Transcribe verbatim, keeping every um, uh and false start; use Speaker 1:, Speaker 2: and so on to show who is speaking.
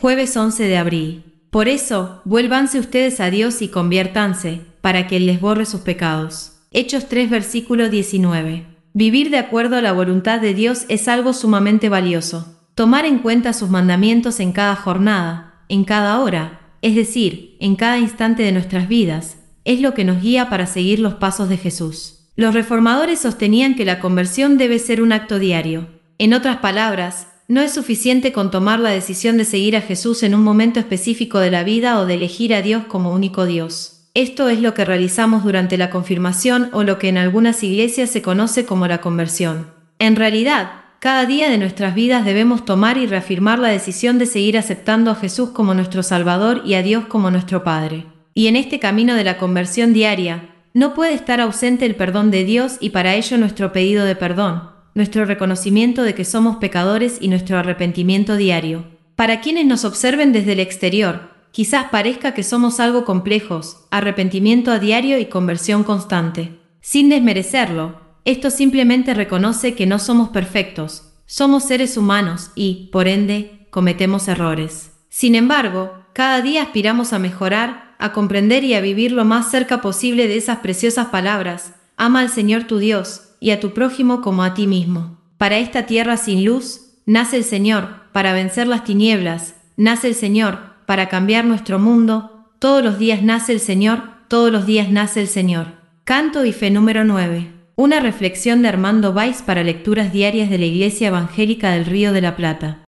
Speaker 1: Jueves once de abril. Por eso, vuélvanse ustedes a Dios y conviértanse, para que Él les borre sus pecados. Hechos tres versículo diecinueve. Vivir de acuerdo a la voluntad de Dios es algo sumamente valioso. Tomar en cuenta sus mandamientos en cada jornada, en cada hora, es decir, en cada instante de nuestras vidas, es lo que nos guía para seguir los pasos de Jesús. Los reformadores sostenían que la conversión debe ser un acto diario. En otras palabras, no es suficiente con tomar la decisión de seguir a Jesús en un momento específico de la vida o de elegir a Dios como único Dios. Esto es lo que realizamos durante la confirmación o lo que en algunas iglesias se conoce como la conversión. En realidad, cada día de nuestras vidas debemos tomar y reafirmar la decisión de seguir aceptando a Jesús como nuestro Salvador y a Dios como nuestro Padre. Y en este camino de la conversión diaria, no puede estar ausente el perdón de Dios y para ello nuestro pedido de perdón, nuestro reconocimiento de que somos pecadores y nuestro arrepentimiento diario. Para quienes nos observen desde el exterior, quizás parezca que somos algo complejos, arrepentimiento a diario y conversión constante. Sin desmerecerlo, esto simplemente reconoce que no somos perfectos, somos seres humanos y, por ende, cometemos errores. Sin embargo, cada día aspiramos a mejorar, a comprender y a vivir lo más cerca posible de esas preciosas palabras: ama al Señor tu Dios y a tu prójimo como a ti mismo. Para esta tierra sin luz, nace el Señor, para vencer las tinieblas, nace el Señor, para cambiar nuestro mundo, todos los días nace el Señor, todos los días nace el Señor. Canto y fe número nueve. Una reflexión de Armando Valls para lecturas diarias de la Iglesia Evangélica del Río de la Plata.